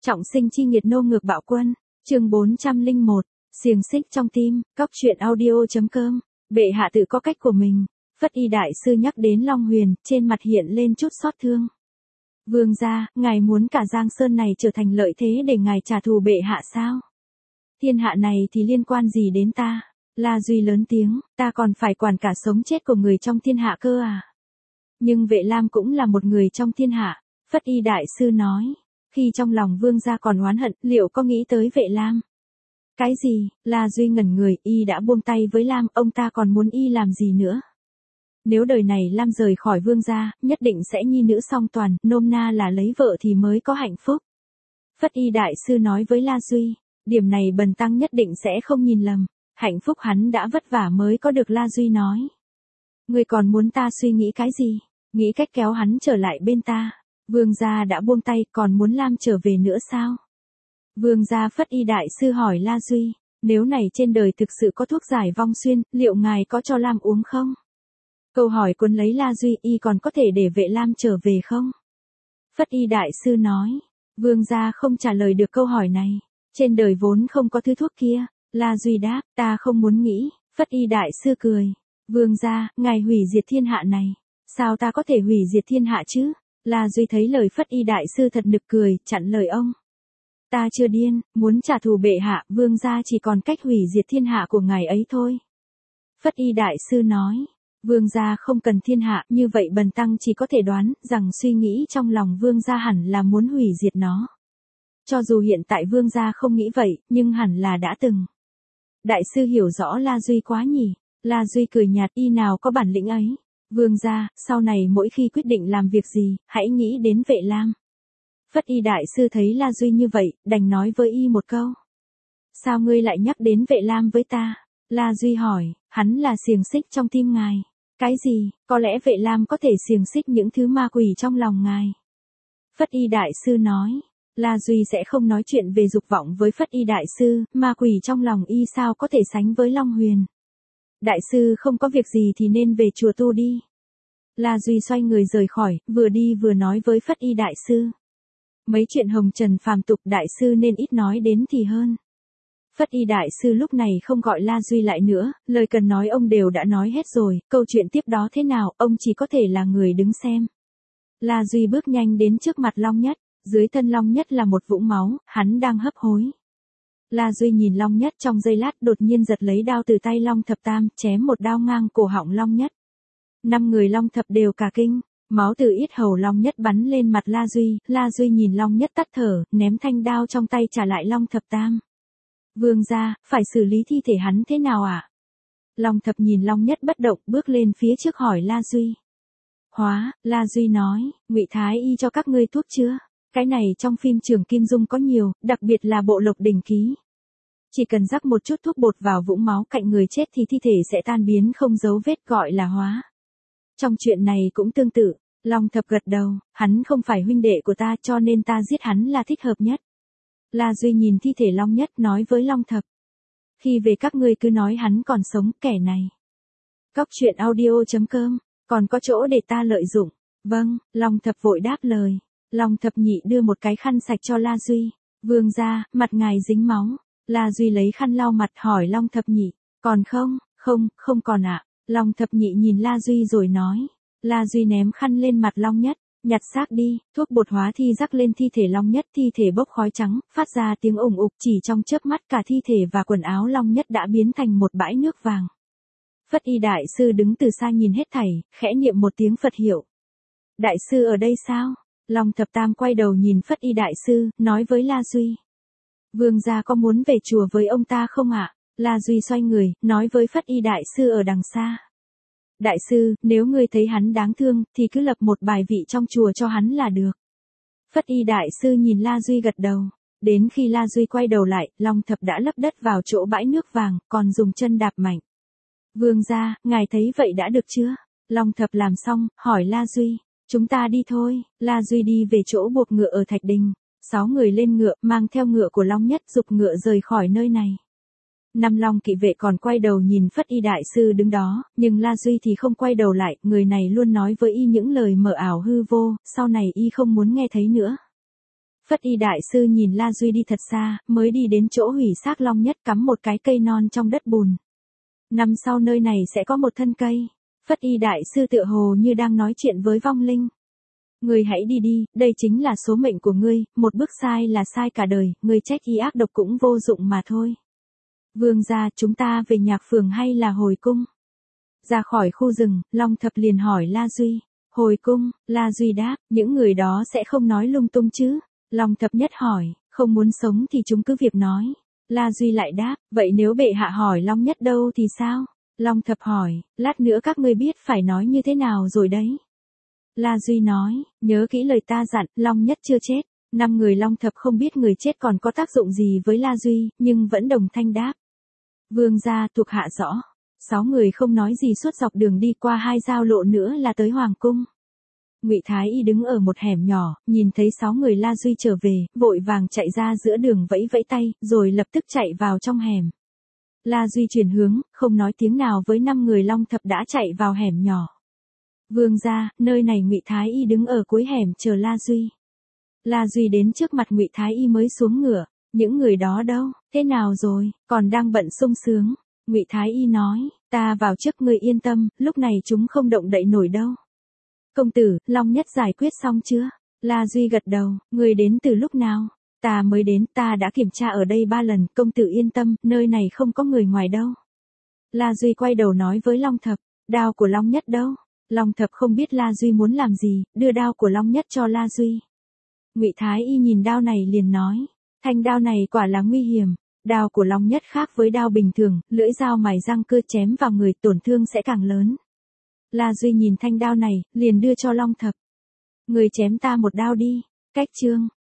Trọng sinh chi nghiệt nô ngược bạo quân, chương 401, xiềng xích trong tim, cóc truyện audio.com, bệ hạ tự có cách của mình. Phất Y đại sư nhắc đến Long Huyền, trên mặt hiện lên chút xót thương. Vương gia, ngài muốn cả Giang Sơn này trở thành lợi thế để ngài trả thù bệ hạ sao? Thiên hạ này thì liên quan gì đến ta? La Duy lớn tiếng, ta còn phải quản cả sống chết của người trong thiên hạ cơ à? Nhưng Vệ Lam cũng là một người trong thiên hạ, Phất Y đại sư nói. Khi trong lòng vương gia còn oán hận, liệu có nghĩ tới Vệ Lam? Cái gì? La Duy ngẩn người, y đã buông tay với Lam, ông ta còn muốn y làm gì nữa? Nếu đời này Lam rời khỏi vương gia, nhất định sẽ nhi nữ song toàn, nôm na là lấy vợ thì mới có hạnh phúc. Phất Y đại sư nói với La Duy, điểm này bần tăng nhất định sẽ không nhìn lầm, hạnh phúc hắn đã vất vả mới có được. La Duy nói. Ngươi còn muốn ta suy nghĩ cái gì? Nghĩ cách kéo hắn trở lại bên ta. Vương gia đã buông tay, còn muốn Lam trở về nữa sao? Vương gia. Phất Y đại sư hỏi La Duy, nếu này trên đời thực sự có thuốc giải vong xuyên, liệu ngài có cho Lam uống không? Câu hỏi cuốn lấy La Duy, y còn có thể để Vệ Lam trở về không? Phất Y đại sư nói, vương gia không trả lời được câu hỏi này, trên đời vốn không có thứ thuốc kia. La Duy đáp, ta không muốn nghĩ. Phất Y đại sư cười, vương gia, ngài hủy diệt thiên hạ này, sao ta có thể hủy diệt thiên hạ chứ? La Duy thấy lời Phất Y đại sư thật nực cười, chặn lời ông. Ta chưa điên, muốn trả thù bệ hạ, vương gia chỉ còn cách hủy diệt thiên hạ của ngài ấy thôi. Phất Y đại sư nói, vương gia không cần thiên hạ, như vậy bần tăng chỉ có thể đoán rằng suy nghĩ trong lòng vương gia hẳn là muốn hủy diệt nó. Cho dù hiện tại vương gia không nghĩ vậy, nhưng hẳn là đã từng. Đại sư hiểu rõ La Duy quá nhỉ? La Duy cười nhạt, y nào có bản lĩnh ấy. Vương gia, sau này mỗi khi quyết định làm việc gì, hãy nghĩ đến Vệ Lam. Phất Y đại sư thấy La Duy như vậy, đành nói với y một câu. Sao ngươi lại nhắc đến Vệ Lam với ta? La Duy hỏi, hắn là xiềng xích trong tim ngài. Cái gì? Có lẽ Vệ Lam có thể xiềng xích những thứ ma quỷ trong lòng ngài. Phất Y đại sư nói. La Duy sẽ không nói chuyện về dục vọng với Phất Y đại sư, ma quỷ trong lòng y sao có thể sánh với Long Huyền. Đại sư không có việc gì thì nên về chùa tu đi. La Duy xoay người rời khỏi, vừa đi vừa nói với Phất Y đại sư. Mấy chuyện hồng trần phàm tục đại sư nên ít nói đến thì hơn. Phất Y đại sư lúc này không gọi La Duy lại nữa, lời cần nói ông đều đã nói hết rồi, câu chuyện tiếp đó thế nào, ông chỉ có thể là người đứng xem. La Duy bước nhanh đến trước mặt Long Nhất, dưới thân Long Nhất là một vũng máu, hắn đang hấp hối. La Duy nhìn Long Nhất trong giây lát, đột nhiên giật lấy đao từ tay Long Thập Tam, chém một đao ngang cổ họng Long Nhất. 5 người Long Thập đều cả kinh, máu từ yết hầu Long Nhất bắn lên mặt La Duy nhìn Long Nhất tắt thở, ném thanh đao trong tay trả lại Long Thập Tam. Vương gia, phải xử lý thi thể hắn thế nào ạ? Long Thập nhìn Long Nhất bất động, bước lên phía trước hỏi La Duy. La Duy nói, Ngụy Thái y cho các ngươi thuốc chưa? Cái này trong phim Trường Kim Dung có nhiều, đặc biệt là bộ Lộc Đỉnh Ký. Chỉ cần rắc một chút thuốc bột vào vũng máu cạnh người chết thì thi thể sẽ tan biến không dấu vết, gọi là hóa. Trong chuyện này cũng tương tự. Long Thập gật đầu, hắn không phải huynh đệ của ta cho nên ta giết hắn là thích hợp nhất. La Duy nhìn thi thể Long Nhất nói với Long Thập. Khi về các ngươi cứ nói hắn còn sống, kẻ này. Cóc truyện audio.com, còn có chỗ để ta lợi dụng. Vâng, Long Thập vội đáp lời. Long Thập Nhị đưa một cái khăn sạch cho La Duy. Vương gia, mặt ngài dính máu. La Duy lấy khăn lau mặt hỏi Long Thập Nhị. Còn không? Không còn ạ. Long Thập Nhị nhìn La Duy rồi nói. La Duy ném khăn lên mặt Long Nhất. Nhặt xác đi, thuốc bột hóa thi rắc lên thi thể Long Nhất, thi thể bốc khói trắng, phát ra tiếng ủng ục, chỉ trong chớp mắt cả thi thể và quần áo Long Nhất đã biến thành một bãi nước vàng. Phất Y đại sư đứng từ xa nhìn hết thảy, khẽ niệm một tiếng Phật hiệu. Đại sư ở đây sao? Long Thập Tam quay đầu nhìn Phất Y đại sư, nói với La Duy. Vương gia có muốn về chùa với ông ta không ạ? La Duy xoay người, nói với Phất Y đại sư ở đằng xa. Đại sư, nếu ngươi thấy hắn đáng thương, thì cứ lập một bài vị trong chùa cho hắn là được. Phất Y đại sư nhìn La Duy gật đầu. Đến khi La Duy quay đầu lại, Long Thập đã lấp đất vào chỗ bãi nước vàng, còn dùng chân đạp mạnh. Vương gia, ngài thấy vậy đã được chưa? Long Thập làm xong, hỏi La Duy. Chúng ta đi thôi. La Duy đi về chỗ buộc ngựa ở Thạch Đình. 6 người lên ngựa, mang theo ngựa của Long Nhất, giục ngựa rời khỏi nơi này. 5 Long kỵ vệ còn quay đầu nhìn Phất Y đại sư đứng đó, nhưng La Duy thì không quay đầu lại, người này luôn nói với y những lời mờ ảo hư vô, sau này y không muốn nghe thấy nữa. Phất y đại sư nhìn La Duy đi thật xa, mới đi đến chỗ hủy xác Long Nhất cắm một cái cây non trong đất bùn. Năm sau nơi này sẽ có một thân cây. Phất y đại sư tựa hồ như đang nói chuyện với vong linh. Ngươi hãy đi đi, đây chính là số mệnh của ngươi, một bước sai là sai cả đời, ngươi trách y ác độc cũng vô dụng mà thôi. Vương gia, chúng ta về nhạc phường hay là hồi cung? Ra khỏi khu rừng, Long Thập liền hỏi La Duy. Hồi cung, La Duy đáp, những người đó sẽ không nói lung tung chứ? Long Thập Nhất hỏi, không muốn sống thì chúng cứ việc nói. La Duy lại đáp, vậy nếu bệ hạ hỏi Long Nhất đâu thì sao? Long Thập hỏi, lát nữa các ngươi biết phải nói như thế nào rồi đấy. La Duy nói, nhớ kỹ lời ta dặn, Long Nhất chưa chết. 5 người Long Thập không biết người chết còn có tác dụng gì với La Duy, nhưng vẫn đồng thanh đáp. Vương gia, thuộc hạ rõ. 6 người không nói gì suốt dọc đường đi qua 2 giao lộ nữa là tới Hoàng cung. Ngụy Thái Y đứng ở một hẻm nhỏ, nhìn thấy 6 người La Duy trở về, vội vàng chạy ra giữa đường vẫy vẫy tay, rồi lập tức chạy vào trong hẻm. La Duy chuyển hướng, không nói tiếng nào với 5 người Long Thập đã chạy vào hẻm nhỏ. Vương gia, nơi này Ngụy Thái Y đứng ở cuối hẻm chờ La Duy. La Duy đến trước mặt Ngụy Thái Y mới xuống ngựa. Những người đó đâu, thế nào rồi, còn đang bận sung sướng. Ngụy Thái Y nói, ta vào trước, ngươi yên tâm, lúc này chúng không động đậy nổi đâu. Công tử, Long Nhất giải quyết xong chưa? La Duy gật đầu, ngươi đến từ lúc nào? Ta mới đến, ta đã kiểm tra ở đây 3 lần, công tử yên tâm, nơi này không có người ngoài đâu. La Duy quay đầu nói với Long Thập, đao của Long Nhất đâu? Long Thập không biết La Duy muốn làm gì, đưa đao của Long Nhất cho La Duy. Ngụy Thái Y nhìn đao này liền nói, thanh đao này quả là nguy hiểm. Đao của Long Nhất khác với đao bình thường, lưỡi dao mài răng cưa chém vào người tổn thương sẽ càng lớn. La Duy nhìn thanh đao này, liền đưa cho Long Thập. Người chém ta một đao đi. Cách chương